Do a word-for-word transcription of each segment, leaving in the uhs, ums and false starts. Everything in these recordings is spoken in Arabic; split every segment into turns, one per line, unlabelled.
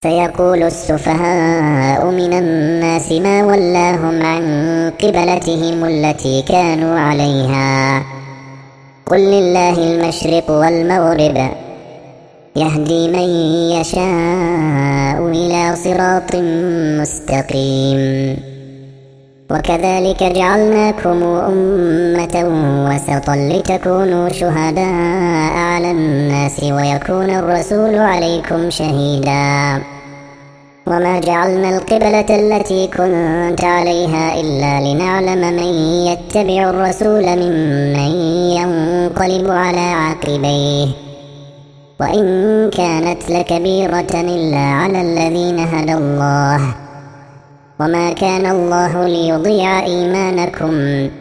سيقول السفهاء من الناس ما ولاهم عن قبلتهم التي كانوا عليها قل لله المشرق والمغرب يهدي من يشاء إلى صراط مستقيم. وكذلك جعلناكم أمة وسطا لتكونوا شهداء على الناس ويكون الرسول عليكم شهيدا. وما جعلنا القبلة التي كنت عليها إلا لنعلم من يتبع الرسول ممن ينقلب على عقبيه وإن كانت لكبيرة إلا على الذين هدى الله وما كان الله ليضيع إيمانكم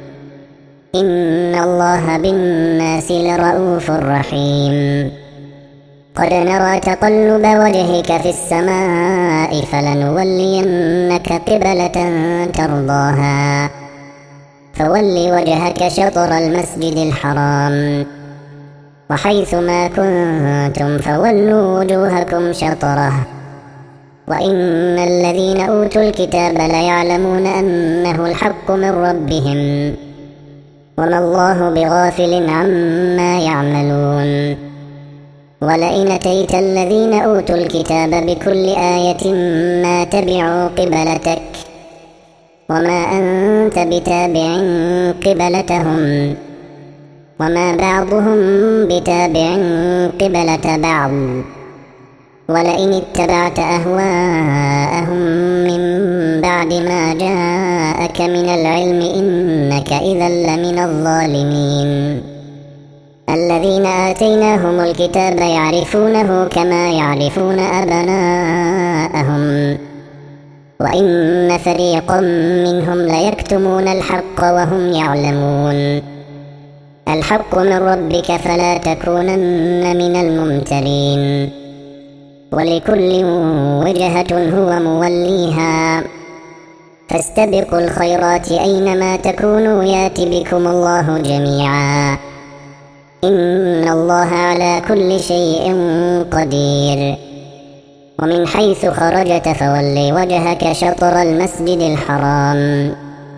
إن الله بالناس لرؤوف رحيم. قد نرى تقلب وجهك في السماء فلنولينك قبلة ترضاها فول وجهك شطر المسجد الحرام وحيث ما كنتم فولوا وجوهكم شطره وإن الذين أوتوا الكتاب ليعلمون أنه الحق من ربهم وما الله بغافل عما يعملون. ولئن أتيت الذين أوتوا الكتاب بكل آية ما تبعوا قبلتك وما أنت بتابع قبلتهم وما بعضهم بتابع قبلة بعض ولئن اتبعت أهواءهم من بعد ما جاءك من العلم إنك إذا لمن الظالمين. الذين آتيناهم الكتاب يعرفونه كما يعرفون أبناءهم وإن فريقا منهم ليكتمون الحق وهم يعلمون. الحق من ربك فلا تكونن من الممترين. ولكل وجهة هو موليها فاستبقوا الخيرات أينما تكونوا يات بكم الله جميعا إن الله على كل شيء قدير. ومن حيث خرجت فول وجهك شطر المسجد الحرام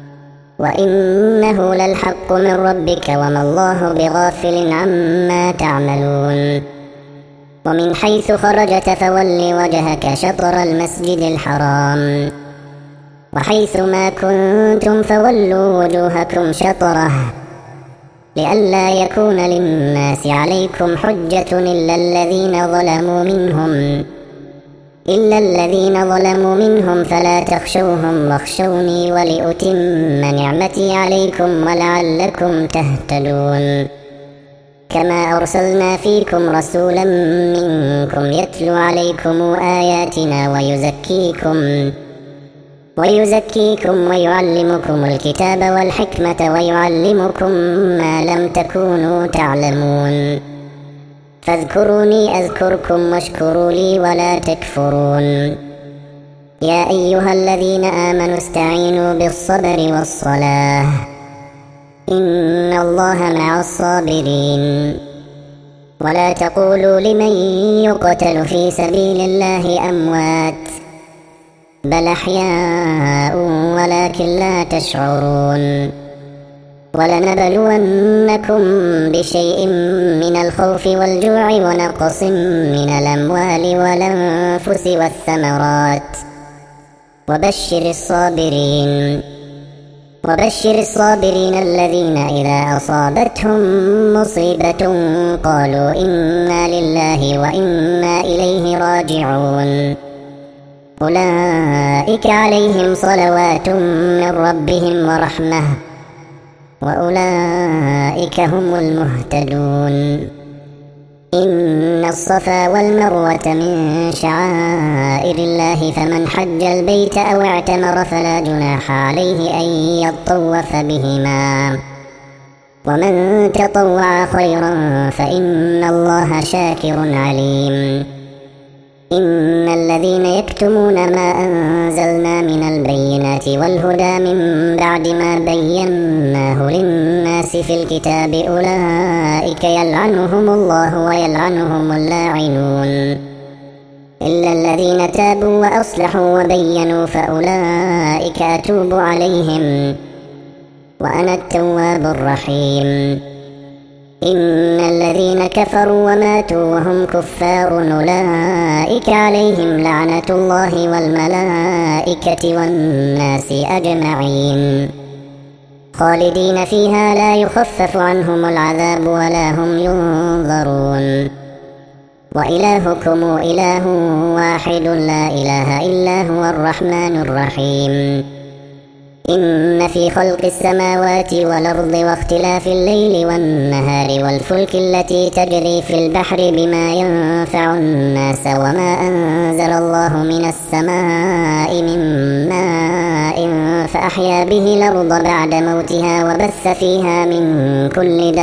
وإنه للحق من ربك وما الله بغافل عما تعملون. ومن حيث خرجت فول وجهك شطر المسجد الحرام وحيث ما كنتم فولوا وجوهكم شطره لئلا يكون للناس عليكم حجة إلا الذين ظلموا منهم إلا الذين ظلموا منهم فلا تخشوهم واخشوني ولأتم نعمتي عليكم ولعلكم تهتدون. كما أرسلنا فيكم رسولا منكم يتلو عليكم آياتنا ويزكيكم ويزكيكم ويعلمكم الكتاب والحكمة ويعلمكم ما لم تكونوا تعلمون. فاذكروني أذكركم واشكروا لي ولا تكفرون. يا أيها الذين آمنوا استعينوا بالصبر والصلاة إن الله مع الصابرين. ولا تقولوا لمن يقتل في سبيل الله أموات بل أحياء ولكن لا تشعرون. ولنبلونكم بشيء من الخوف والجوع ونقص من الأموال والأنفس والثمرات وبشر الصابرين وبشر الصابرين الذين إذا أصابتهم مصيبة قالوا إنا لله وإنا إليه راجعون. أولئك عليهم صلوات من ربهم ورحمة وأولئك هم المهتدون. إن الصفا والمروة من شعائر الله فمن حج البيت أو اعتمر فلا جناح عليه أن يطوف بهما ومن تطوع خيرا فإن الله شاكر عليم. إن الذين يكتمون ما أنزلنا من البينات والهدى من بعد ما بيناه للناس في الكتاب أولئك يلعنهم الله ويلعنهم اللاعنون. إلا الذين تابوا وأصلحوا وبينوا فأولئك أتوب عليهم وأنا التواب الرحيم. إن الذين كفروا وماتوا وهم كفار أولئك عليهم لعنة الله والملائكة والناس أجمعين خالدين فيها لا يخفف عنهم العذاب ولا هم ينظرون. وإلهكم إله واحد لا إله إلا هو الرحمن الرحيم. إن في خلق السماوات والأرض واختلاف الليل والنهار والفلك التي تجري في البحر بما ينفع الناس وما أنزل الله من السماء من ماء فأحيا به الأرض بعد موتها وبث فيها من كل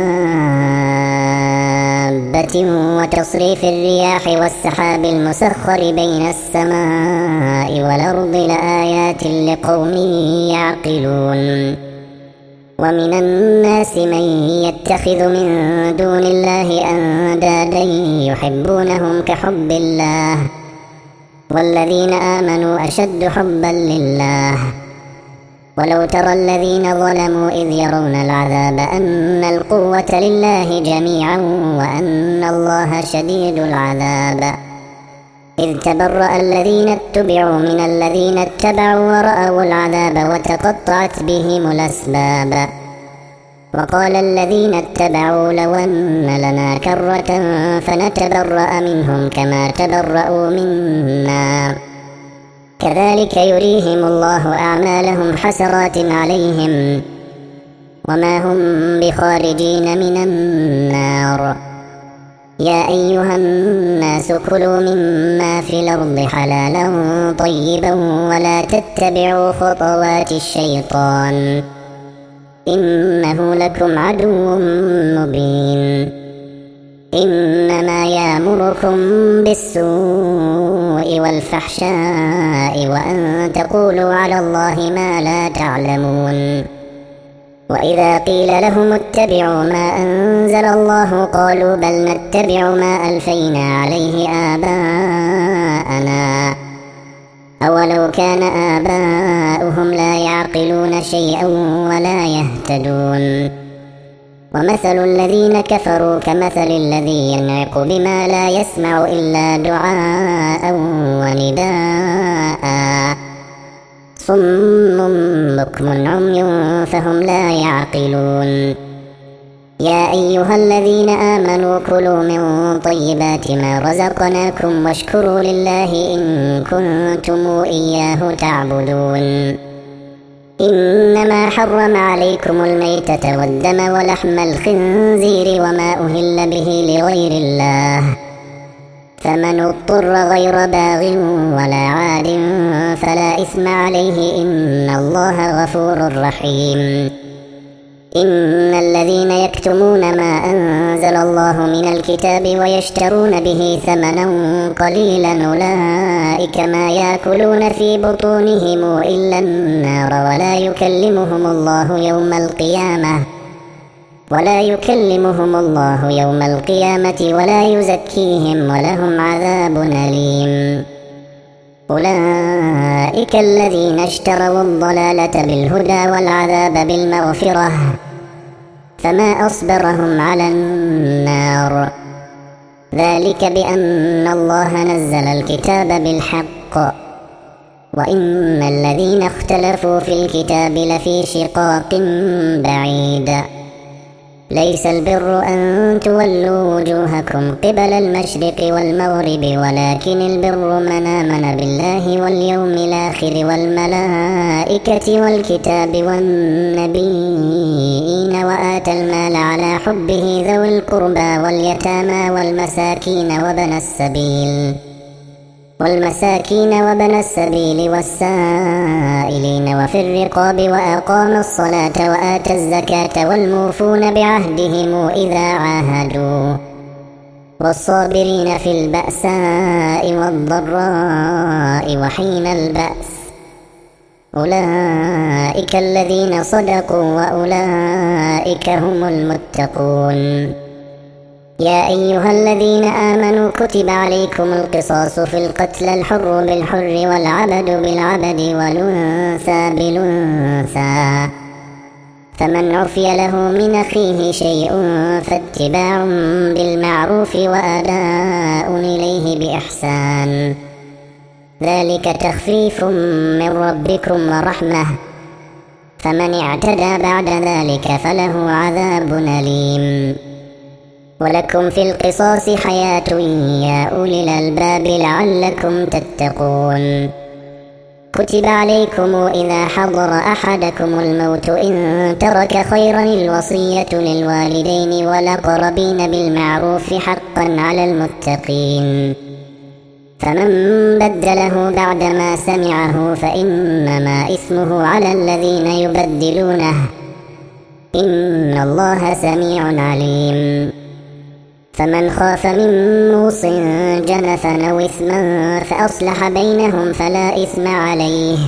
دابة وتصريف الرياح والسحاب المسخر بين السماء والأرض لآيات لقوم يعقلون. ومن الناس من يتخذ من دون الله أندادا يحبونهم كحب الله والذين آمنوا أشد حبا لله. ولو ترى الذين ظلموا إذ يرون العذاب أن القوة لله جميعا وأن الله شديد العذاب إذ تبرأ الذين اتبعوا من الذين اتبعوا ورأوا العذاب وتقطعت بهم الأسباب. وقال الذين اتبعوا لو أن لنا كرة فنتبرأ منهم كما تبرأوا منا كذلك يريهم الله أعمالهم حسرات عليهم وما هم بخارجين من النار. يا أيها الناس كلوا مما في الأرض حلالا طيبا ولا تتبعوا خطوات الشيطان إنه لكم عدو مبين. إنما يأمركم بالسوء والفحشاء وأن تقولوا على الله ما لا تعلمون. وإذا قيل لهم اتبعوا ما أنزل الله قالوا بل نتبع ما ألفينا عليه آباءنا أولو كان آباؤهم لا يعقلون شيئا ولا يهتدون. ومثل الذين كفروا كمثل الذي ينعق بما لا يسمع إلا دعاء ونداء صم بكم عمي فهم لا يعقلون. يا أيها الذين آمنوا كلوا من طيبات ما رزقناكم واشكروا لله إن كنتم إياه تعبدون. إنما حرم عليكم الميتة والدم ولحم الخنزير وما أهل به لغير الله فمن اضطر غير باغ ولا عاد فلا إثم عليه إن الله غفور رحيم. إن الذين يكتمون ما أنزل الله من الكتاب ويشترون به ثمنا قليلا أولئك ما يأكلون في بطونهم إلا النار ولا يكلمهم الله يوم القيامة ولا يكلمهم الله يوم القيامة ولا يزكيهم ولهم عذاب أليم. أولئك الذين اشتروا الضلالة بالهدى والعذاب بالمغفرة فما أصبرهم على النار ذلك بأن الله نزل الكتاب بالحق وإن الذين اختلفوا في الكتاب لفي شقاق بعيد. ليس البر أن تولوا وجوهكم قبل المشرق والمغرب ولكن البر من آمن بالله واليوم الآخر والملائكة والكتاب والنبيين وآتى المال على حبه ذوي القربى واليتامى والمساكين وابن السبيل والمساكين وابن السبيل والسائلين وفي الرقاب وأقام الصلاة وآتى الزكاة والموفون بعهدهم إذا عاهدوا والصابرين في البأساء والضراء وحين البأس أولئك الذين صدقوا وأولئك هم المتقون. يا أيها الذين آمنوا كتب عليكم القصاص في القتلى، الحر بالحر والعبد بالعبد والأنثى بالأنثى، فمن عفي له من أخيه شيء فاتباع بالمعروف وأداء إليه بإحسان، ذلك تخفيف من ربكم ورحمة، فمن اعتدى بعد ذلك فله عذاب أليم. ولكم في القصاص حياة يا أولي الألباب لعلكم تتقون. كتب عليكم إذا حضر أحدكم الموت إن ترك خيرا الوصية للوالدين والأقربين بالمعروف حقا على المتقين، فمن بدله بعدما سمعه فإنما إثمه على الذين يبدلونه، إن الله سميع عليم. فمن خاف من موص جنفا أو إثما فأصلح بينهم فلا إثم عليه،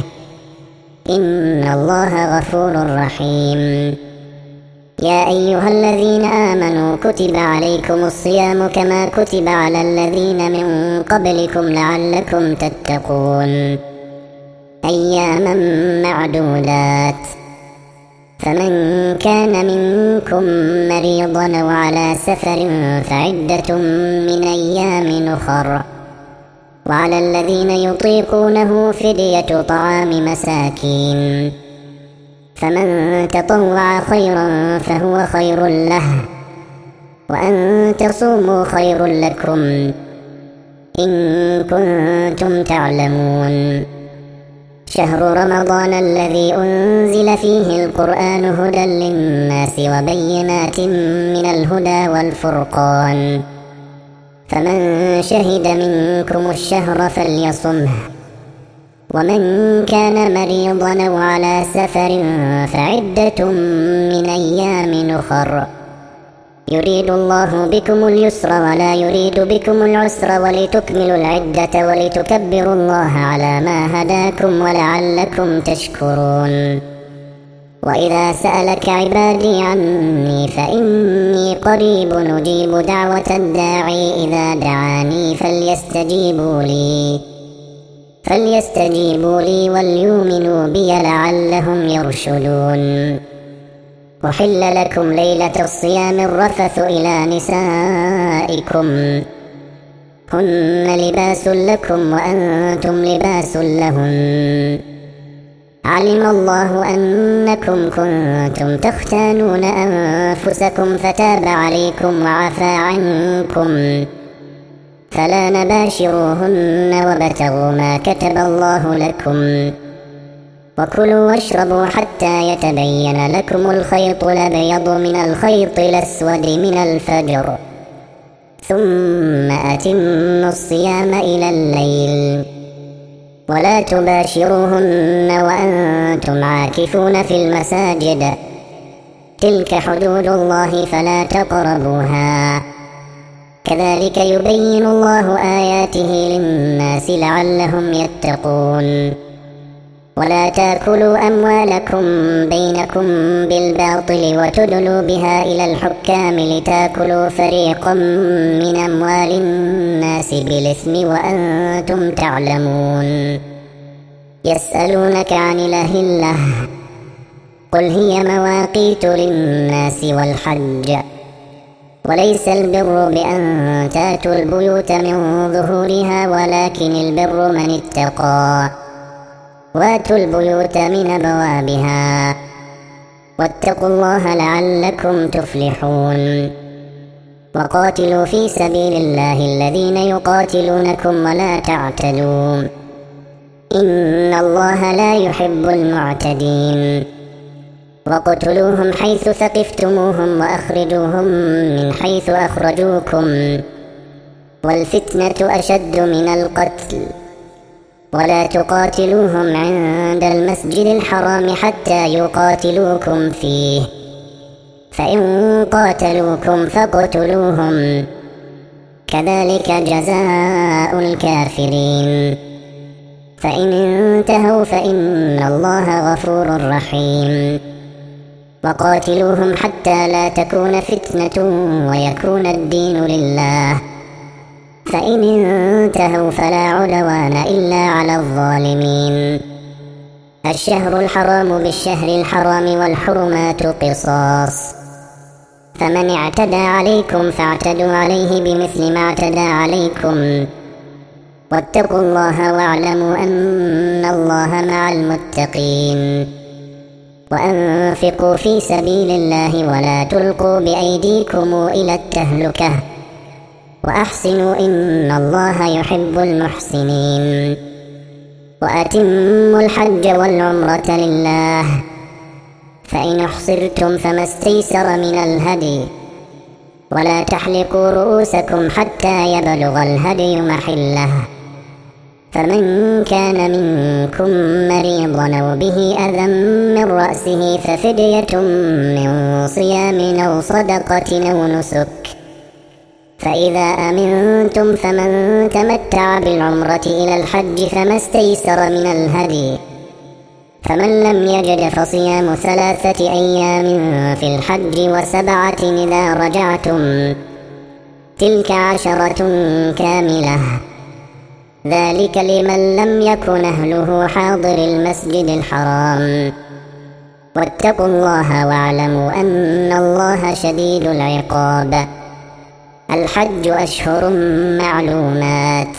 إن الله غفور رحيم. يا أيها الذين آمنوا كتب عليكم الصيام كما كتب على الذين من قبلكم لعلكم تتقون، أياما معدودات، فمن كان منكم مريضا أو على سفر فعدة من أيام أخر، وعلى الذين يطيقونه فدية طعام مساكين، فمن تطوع خيرا فهو خير له، وأن تصوموا خير لكم إن كنتم تعلمون. شهر رمضان الذي أنزل فيه القرآن هدى للناس وبينات من الهدى والفرقان، فمن شهد منكم الشهر فليصمه، ومن كان مريضا أو على سفر فعدة من أيام أخر، يريد الله بكم اليسر ولا يريد بكم العسر ولتكملوا العدة ولتكبروا الله على ما هداكم ولعلكم تشكرون. وإذا سألك عبادي عني فإني قريب أجيب دعوة الداعي إذا دعاني فليستجيبوا لي فليستجيبوا لي وليؤمنوا بي لعلهم يرشدون. أحل لكم ليلة الصيام الرفث إلى نسائكم، هن لباس لكم وأنتم لباس لهن، علم الله أنكم كنتم تختانون أنفسكم فتاب عليكم وعفى عنكم، فلا نباشروهن وابتغوا ما كتب الله لكم، وكلوا واشربوا حتى يتبين لكم الخيط الأبيض من الخيط الأسود من الفجر، ثم أتموا الصيام إلى الليل، ولا تباشروهن وأنتم عاكفون في المساجد، تلك حدود الله فلا تقربوها، كذلك يبين الله آياته للناس لعلهم يتقون. ولا تأكلوا أموالكم بينكم بالباطل وتدلوا بها إلى الحكام لتأكلوا فريقا من أموال الناس بالإثم وأنتم تعلمون. يسألونك عن الأهلة، قل هي مواقيت للناس والحج، وليس البر بأن تأتوا البيوت من ظهورها ولكن البر من اتقى، واتوا البيوت من أبوابها، واتقوا الله لعلكم تفلحون. وقاتلوا في سبيل الله الذين يقاتلونكم ولا تعتدوا، إن الله لا يحب المعتدين. وقتلوهم حيث ثقفتموهم وأخرجوهم من حيث أخرجوكم، والفتنة أشد من القتل، ولا تقاتلوهم عند المسجد الحرام حتى يقاتلوكم فيه، فإن قاتلوكم فاقتلوهم، كذلك جزاء الكافرين. فإن انتهوا فإن الله غفور رحيم. وقاتلوهم حتى لا تكون فتنة ويكون الدين لله، فإن انتهوا فلا عدوان إلا على الظالمين. الشهر الحرام بالشهر الحرام والحرمات قصاص، فمن اعتدى عليكم فاعتدوا عليه بمثل ما اعتدى عليكم، واتقوا الله واعلموا أن الله مع المتقين. وأنفقوا في سبيل الله ولا تلقوا بأيديكم إلى التهلكة، وأحسنوا إن الله يحب المحسنين. وأتموا الحج والعمرة لله، فإن احصرتم فما استيسر من الهدي، ولا تحلقوا رؤوسكم حتى يبلغ الهدي محله، فمن كان منكم مريضا أو به أذى من رأسه ففدية من صيام أو صدقة أو نسك، فإذا أمنتم فمن تمتع بالعمرة إلى الحج فما استيسر من الهدي، فمن لم يجد فصيام ثلاثة أيام في الحج وسبعة إذا رجعتم، تلك عشرة كاملة، ذلك لمن لم يكن أهله حاضر المسجد الحرام. واتقوا الله واعلموا أن الله شديد العقاب. الحج أشهر معلومات،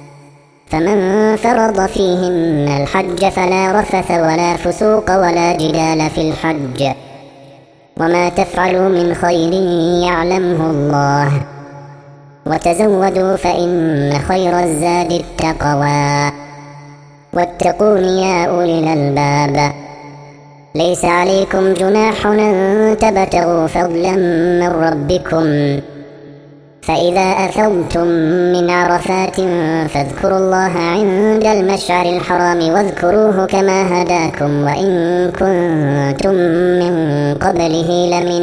فمن فرض فيهن الحج فلا رفث ولا فسوق ولا جدال في الحج، وما تفعلوا من خير يعلمه الله، وتزودوا فإن خير الزاد التقوى، واتقون يا أولي الألباب. ليس عليكم جناح أن تبتغوا فضلا من ربكم، فإذا أفضتم من عرفات فاذكروا الله عند المشعر الحرام واذكروه كما هداكم وإن كنتم من قبله لمن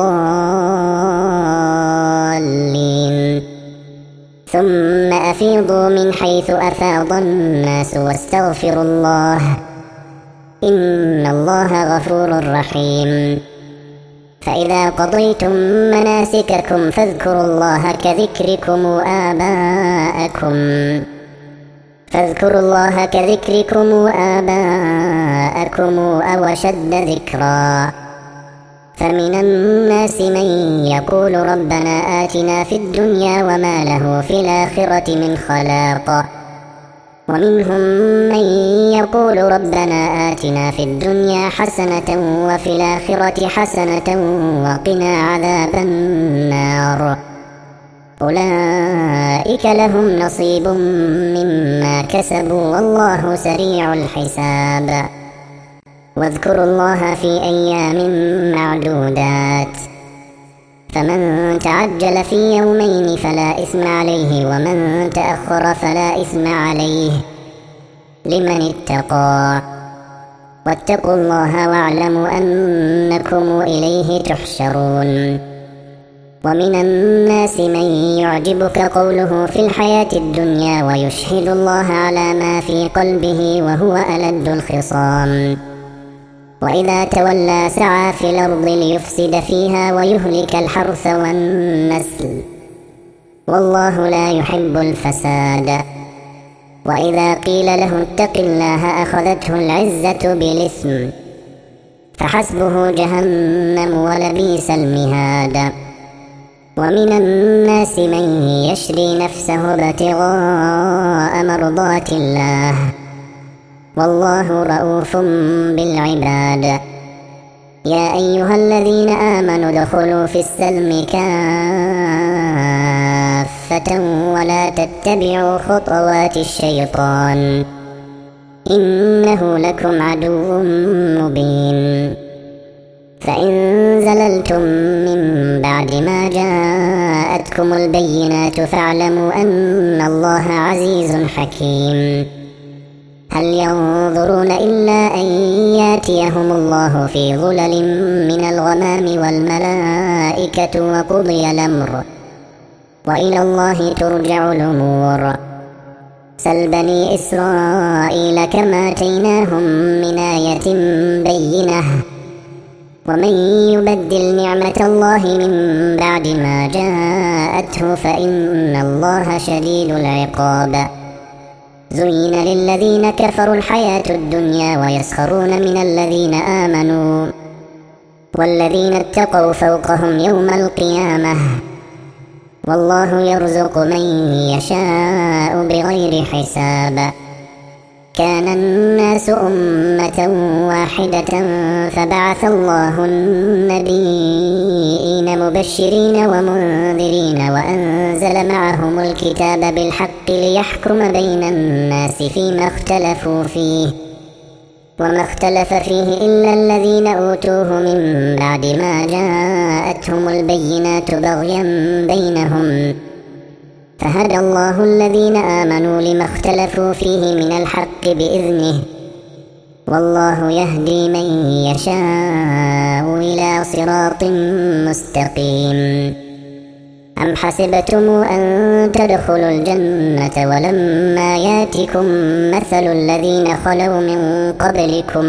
الضالين. ثم أفيضوا من حيث أفاض الناس واستغفروا الله إن الله غفور رحيم. فإذا قضيتم مناسككم فاذكروا الله كذكركم آباءكم فاذكروا الله كذكركم آباءكم أو أشد ذكرا. فمن الناس من يقول ربنا آتنا في الدنيا وما له في الآخرة من خلاق، ومنهم من يقول ربنا آتنا في الدنيا حسنة وفي الآخرة حسنة وقنا عذاب النار. أولئك لهم نصيب مما كسبوا والله سريع الحساب. واذكروا الله في أيام معدودات، فمن تعجل في يومين فلا إثم عليه ومن تأخر فلا إثم عليه لمن اتقى. واتقوا الله واعلموا أنكم إليه تحشرون. ومن الناس من يعجبك قوله في الحياة الدنيا ويشهد الله على ما في قلبه وهو ألد الخصام، وإذا تولى سعى في الأرض ليفسد فيها ويهلك الحرث والنسل والله لا يحب الفساد. وإذا قيل له اتق الله أخذته العزة بالإثم فحسبه جهنم ولبئس المهاد. ومن الناس من يشري نفسه ابتغاء مرضات الله والله رؤوف بالعباد. يا أيها الذين آمنوا ادخلوا في السلم كافة ولا تتبعوا خطوات الشيطان إنه لكم عدو مبين. فإن زللتم من بعد ما جاءتكم البينات فاعلموا أن الله عزيز حكيم. هل ينظرون إلا أن ياتيهم الله في ظلل من الغمام والملائكة وقضي الأمر وإلى الله ترجع الأمور. سل بني إسرائيل كم آتيناهم من آية بينة ومن يبدل نعمة الله من بعد ما جاءته فإن الله شديد العقاب. زين للذين كفروا الحياة الدنيا ويسخرون من الذين آمنوا والذين اتقوا فوقهم يوم القيامة والله يرزق من يشاء بغير حساب. كان الناس أمة واحدة فبعث الله النبيين مبشرين ومنذرين وأنزل معهم الكتاب بالحق ليحكم بين الناس فيما اختلفوا فيه وما اختلف فيه إلا الذين أوتوه من بعد ما جاءتهم البينات بغيا بينهم فهدى الله الذين آمنوا لما اختلفوا فيه من الحق بإذنه والله يهدي من يشاء إلى صراط مستقيم. أم حسبتم أن تدخلوا الجنة ولما ياتكم مثل الذين خلوا من قبلكم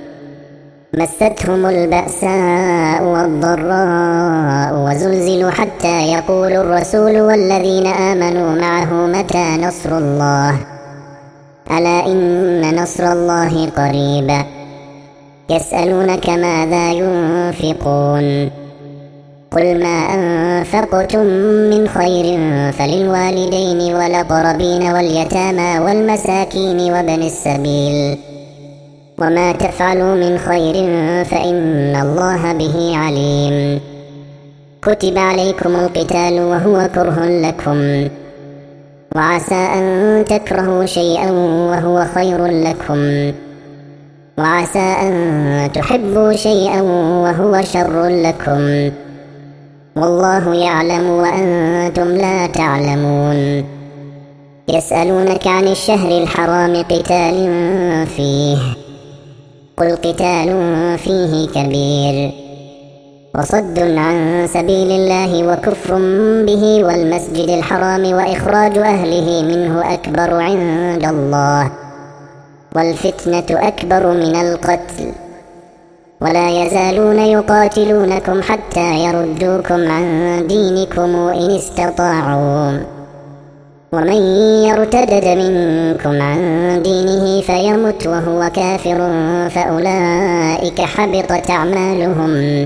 مستهم البأساء والضراء وزلزلوا حتى يقول الرسول والذين آمنوا معه متى نصر الله ألا إن نصر الله قريب. يسألونك ماذا ينفقون قل ما أنفقتم من خير فللوالدين والأقربين واليتامى والمساكين وابن السبيل وما تفعلوا من خير فإن الله به عليم. كتب عليكم القتال وهو كره لكم وعسى أن تكرهوا شيئا وهو خير لكم وعسى أن تحبوا شيئا وهو شر لكم والله يعلم وأنتم لا تعلمون. يسألونك عن الشهر الحرام قتال فيه قل قتال فيه كبير وصد عن سبيل الله وكفر به والمسجد الحرام وإخراج أهله منه أكبر عند الله والفتنة أكبر من القتل ولا يزالون يقاتلونكم حتى يردوكم عن دينكم إن استطاعوا ومن يرتدد منكم عن دينه فيمت وهو كافر فأولئك حبطت أعمالهم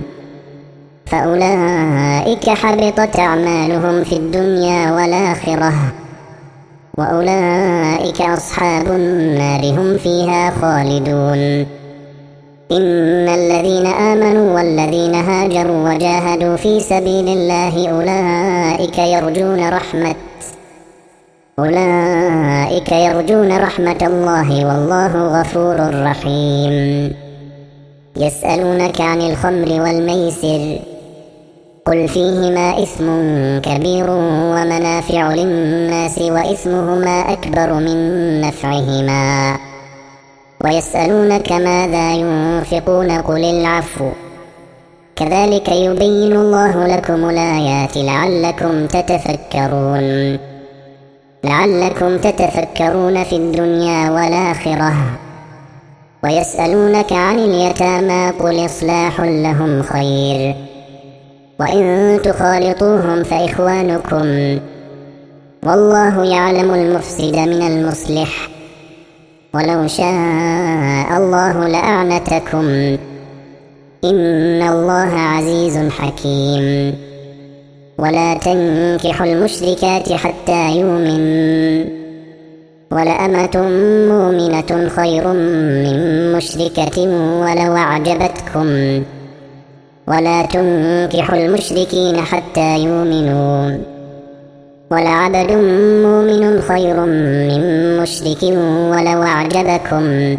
فأولئك حبطت أعمالهم في الدنيا والآخرة وأولئك أصحاب النار هم فيها خالدون. إن الذين آمنوا والذين هاجروا وجاهدوا في سبيل الله أولئك يرجون رحمة أولئك يرجون رحمة الله والله غفور رحيم. يسألونك عن الخمر والميسر قل فيهما إثم كبير ومنافع للناس وإثمهما أكبر من نفعهما ويسألونك ماذا ينفقون قل العفو كذلك يبين الله لكم الآيات لعلكم تتفكرون لعلكم تتفكرون في الدنيا والآخرة. ويسألونك عن اليتامى قل إصلاح لهم خير وإن تخالطوهم فإخوانكم والله يعلم المفسد من المصلح ولو شاء الله لأعنتكم إن الله عزيز حكيم. ولا تنكحوا المشركات حتى يؤمنوا ولأمة مؤمنة خير من مشركة ولو أعجبتكم ولا تنكحوا المشركين حتى يؤمنوا ولعبد مؤمن خير من مشرك ولو أعجبكم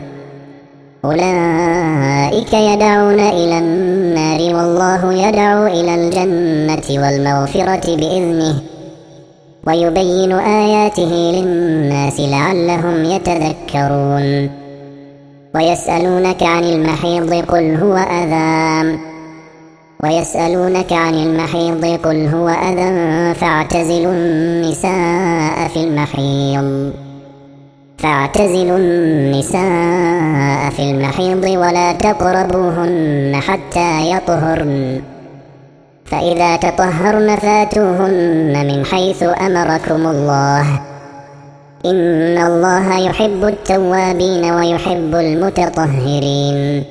أولئك يدعون إلى النار والله يدعو إلى الجنة والمغفرة بإذنه ويبين آياته للناس لعلهم يتذكرون. ويسألونك عن المحيض قل هو أذى ويسألونك عن المحيض قل هو أذى فاعتزلوا النساء في المحيض فاعتزلوا النساء في المحيض ولا تقربوهن حتى يطهرن، فإذا تطهرن فاتوهن من حيث أمركم الله، إن الله يحب التوابين ويحب المتطهرين.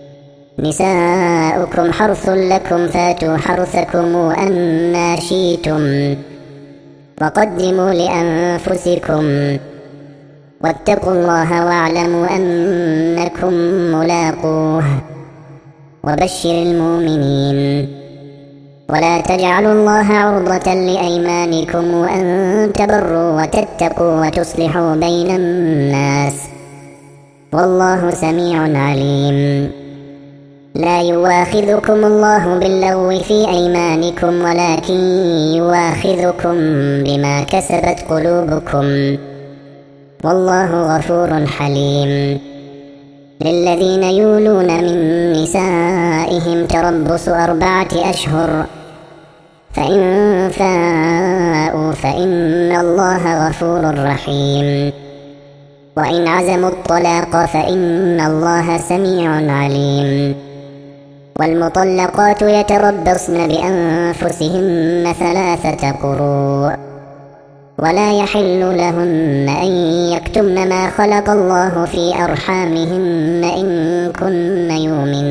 نساؤكم حرث لكم فاتوا حرثكم أنى شئتم، وقدموا لأنفسكم، واتقوا الله واعلموا أنكم ملاقوه، وبشر المؤمنين. ولا تجعلوا الله عرضة لأيمانكم وأن تبروا وتتقوا وتصلحوا بين الناس، والله سميع عليم. لا يواخذكم الله باللغو في أيمانكم ولكن يواخذكم بما كسبت قلوبكم، والله غفور حليم. للذين يولون من نسائهم تربص أربعة أشهر، فإن فاءوا فإن الله غفور رحيم، وإن عزموا الطلاق فإن الله سميع عليم. والمطلقات يتربصن بأنفسهن ثلاثة قروء، ولا يحل لهن أن يكتمن ما خلق الله في أرحامهن إن كن يؤمن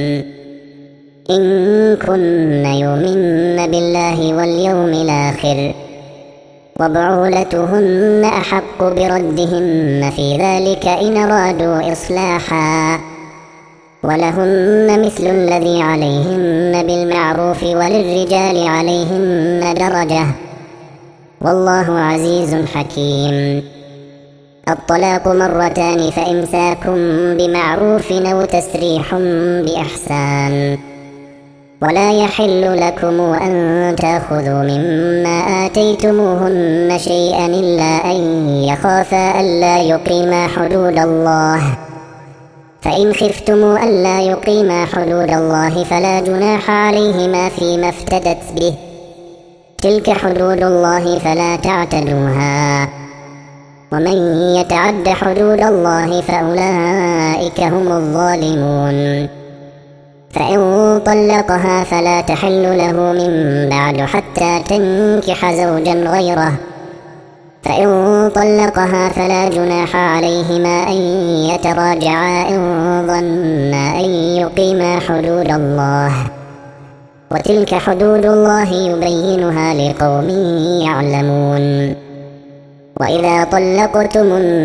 إن كن يؤمن بالله واليوم الآخر، وبعولتهن أحق بردهن في ذلك إن أرادوا إصلاحا، ولهن مثل الذي عليهن بالمعروف وللرجال عليهن درجة، والله عزيز حكيم. الطلاق مرتان، فإمساك بمعروف أو تسريح بإحسان. ولا يحل لكم أن تأخذوا مما آتيتموهن شيئا إلا أن يخافا ألا يقيما حدود الله، فإن خفتم ألا يقيما حدود الله فلا جناح عليهما فيما افتدت به، تلك حدود الله فلا تعتدوها، ومن يتعد حدود الله فأولئك هم الظالمون. فإن طلقها فلا تحل له من بعد حتى تنكح زوجا غيره، فإن طلقها فلا جناح عليهما أن يتراجعا إن ظنا أن يقيما حدود الله، وتلك حدود الله يبينها لقوم يعلمون. وإذا طلقتم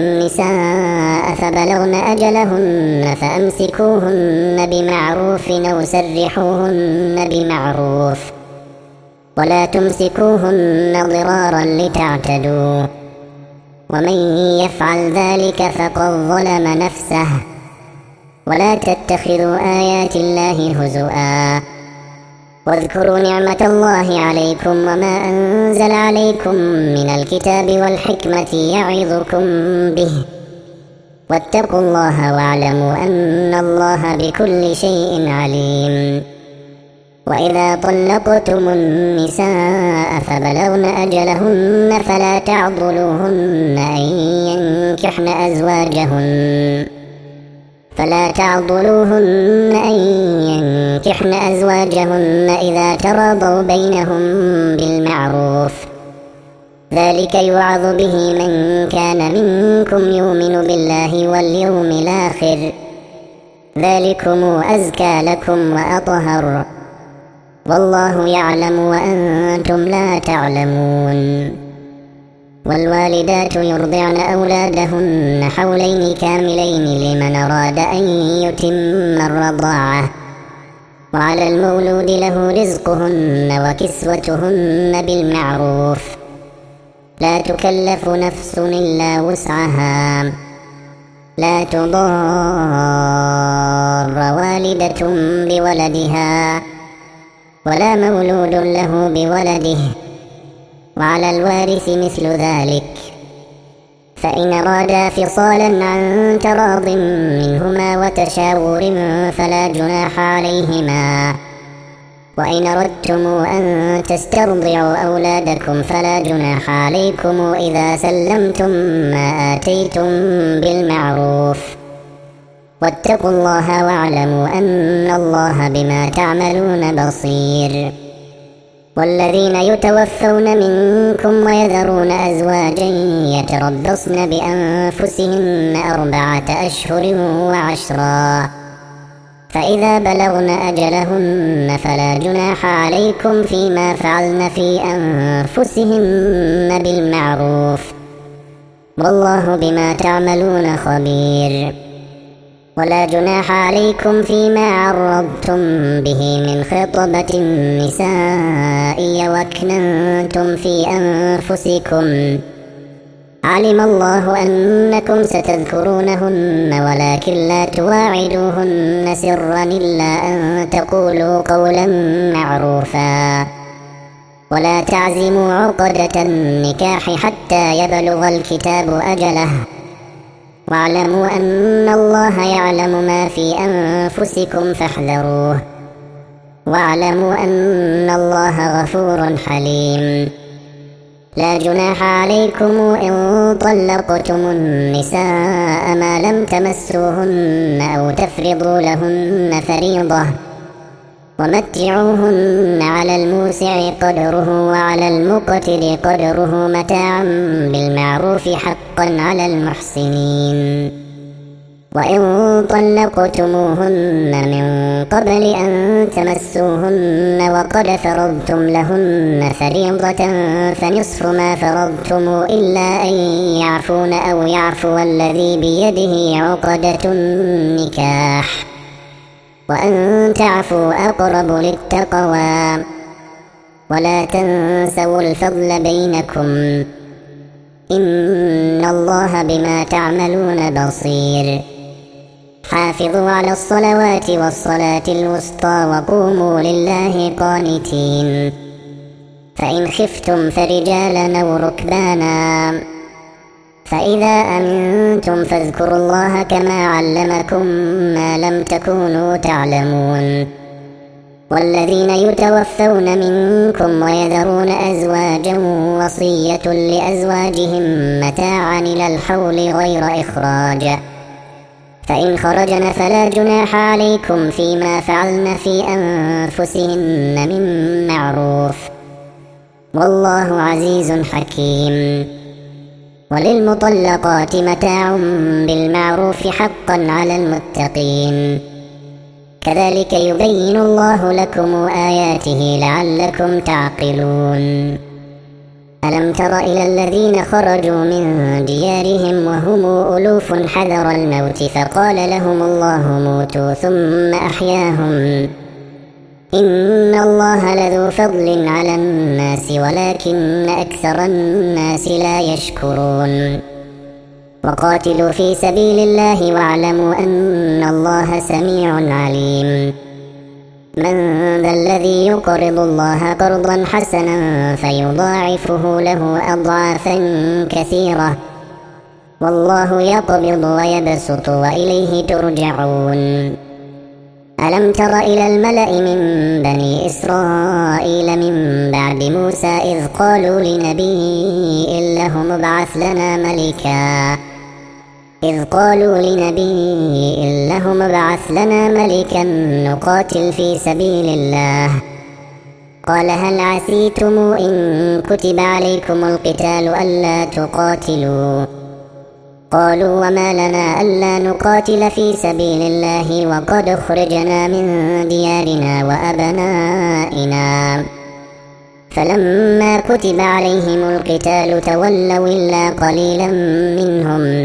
النساء فبلغن أجلهن فأمسكوهن بمعروف أو سرحوهن بمعروف، ولا تمسكوهن ضرارا لتعتدوا، ومن يفعل ذلك فقد ظلم نفسه. ولا تتخذوا آيات الله هزؤا، واذكروا نعمة الله عليكم وما أنزل عليكم من الكتاب والحكمة يعظكم به، واتقوا الله واعلموا أن الله بكل شيء عليم. وإذا طلقتم النساء فبلغن أجلهن فلا تعضلوهن أن ينكحن أزواجهن فلا تعضلوهن أن ينكحن أزواجهن إذا تراضوا بينهم بالمعروف، ذلك يوعظ به من كان منكم يؤمن بالله واليوم الآخر، ذلكم أزكى لكم وأطهر، والله يعلم وأنتم لا تعلمون. والوالدات يرضعن أولادهن حولين كاملين لمن أراد أن يتم الرضاعة، وعلى المولود له رزقهن وكسوتهن بالمعروف، لا تكلف نفس إلا وسعها، لا تضار والدة بولدها ولا مولود له بولده، وعلى الوارث مثل ذلك، فإن أرادا فصالا عن تراض منهما وتشاور فلا جناح عليهما، وإن أردتم أن تسترضعوا أولادكم فلا جناح عليكم إذا سلمتم ما آتيتم بالمعروف واتقوا الله واعلموا أن الله بما تعملون بصير. والذين يتوفون منكم ويذرون أزواجا يتربصن بأنفسهن أربعة أشهر وعشرا فإذا بلغن أجلهن فلا جناح عليكم فيما فعلن في أنفسهن بالمعروف والله بما تعملون خبير. ولا جناح عليكم فيما عرضتم به من خطبة النساء وأكننتم في أنفسكم علم الله أنكم ستذكرونهن ولكن لا تواعدوهن سرا إلا أن تقولوا قولا معروفا ولا تعزموا عقدة النكاح حتى يبلغ الكتاب أجله واعلموا أن الله يعلم ما في أنفسكم فاحذروه واعلموا أن الله غفور حليم. لا جناح عليكم إن طلقتم النساء ما لم تمسوهن أو تفرضوا لهن فريضة ومتعوهن على الموسع قدره وعلى المقتر قدره متاعا بالمعروف حقا على المحسنين. وإن طلقتموهن من قبل أن تمسوهن وقد فرضتم لهن فريضة فنصف ما فرضتم إلا أن يعفون أو يعفو الذي بيده عقدة النكاح وأن تعفوا أقرب للتقوى ولا تنسوا الفضل بينكم إن الله بما تعملون بصير. حافظوا على الصلوات والصلاة الوسطى وقوموا لله قانتين. فإن خفتم فرجالا أو ركبانا فإذا أمنتم فاذكروا الله كما علمكم ما لم تكونوا تعلمون. والذين يتوفون منكم ويذرون أزواجا وصية لأزواجهم متاعا إلى الحول غير إخراج فإن خرجن فلا جناح عليكم فيما فعلن في أنفسهن من معروف والله عزيز حكيم. وللمطلقات متاع بالمعروف حقا على المتقين كذلك يبين الله لكم آياته لعلكم تعقلون. ألم تر إلى الذين خرجوا من ديارهم وهم ألوف حذر الموت فقال لهم الله موتوا ثم أحياهم إن الله لذو فضل على الناس ولكن أكثر الناس لا يشكرون. وقاتلوا في سبيل الله واعلموا أن الله سميع عليم. من ذا الذي يقرض الله قرضا حسنا فيضاعفه له أضعافا كثيرة والله يقبض ويبسط وإليه ترجعون. ألم تر إلى الملأ من بني إسرائيل من بعد موسى إذ قالوا لنبي له ابعث لنا ملكا إذ قالوا لنبي له ابعث لنا ملكا نقاتل في سبيل الله قال هل عسيتم إن كتب عليكم القتال ألا تقاتلوا قالوا وما لنا ألا نقاتل في سبيل الله وقد خرجنا من ديارنا وأبنائنا فلما كتب عليهم القتال تولوا إلا قليلا منهم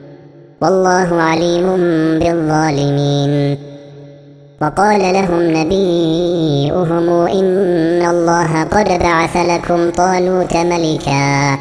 والله عليم بالظالمين. وقال لهم نبيئهم إن الله قد بعث لكم طالوت ملكا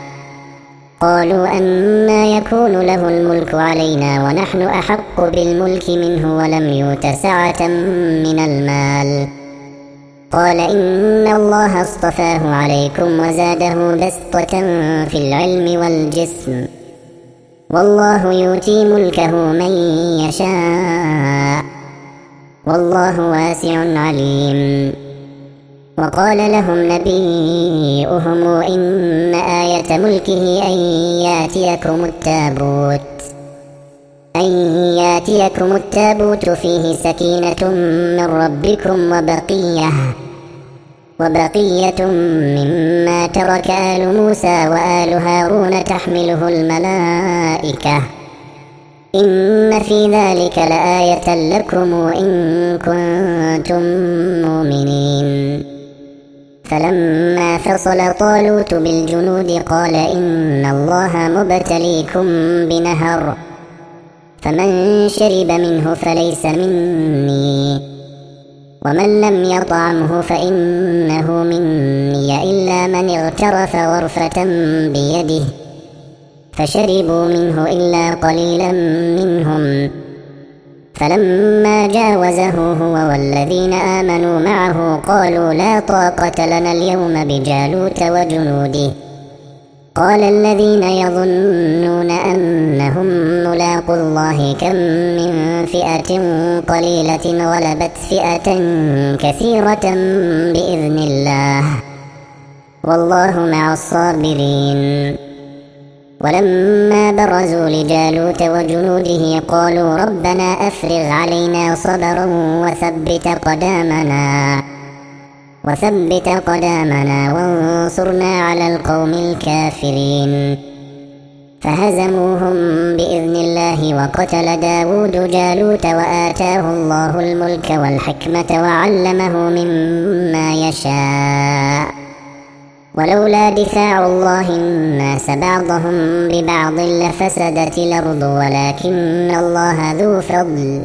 قالوا أنى يكون له الملك علينا ونحن أحق بالملك منه ولم يؤت سعة من المال قال إن الله اصطفاه عليكم وزاده بسطة في العلم والجسم والله يؤتي ملكه من يشاء والله واسع عليم. وقال لهم نبيئهم إن آية ملكه أن ياتيكم التابوت أن ياتيكم التابوت فيه سكينة من ربكم وبقية وبقية مما ترك آل موسى وآل هارون تحمله الملائكة إن في ذلك لآية لكم إن كنتم مؤمنين. فلما فصل طالوت بالجنود قال إن الله مبتليكم بنهر فمن شرب منه فليس مني ومن لم يطعمه فإنه مني إلا من اغترف غرفة بيده فشربوا منه إلا قليلا منهم. فلما جاوزه هو والذين آمنوا معه قالوا لا طاقة لنا اليوم بجالوت وجنوده. قال الذين يظنون أنهم ملاقو الله كم من فئة قليلة غلبت فئة كثيرة بإذن الله والله مع الصابرين. ولما برزوا لجالوت وجنوده قالوا ربنا أفرغ علينا صبرا وثبت قدامنا وثبت قدامنا وانصرنا على القوم الكافرين. فهزموهم بإذن الله وقتل داود جالوت وآتاه الله الملك والحكمة وعلمه مما يشاء ولولا دفاع الله الناس بعضهم ببعض لفسدت الأرض ولكن الله ذو فضل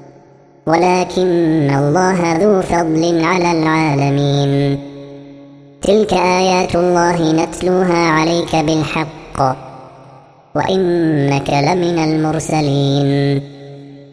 ولكن الله ذو فضل على العالمين. تلك آيات الله نتلوها عليك بالحق وإنك لمن المرسلين.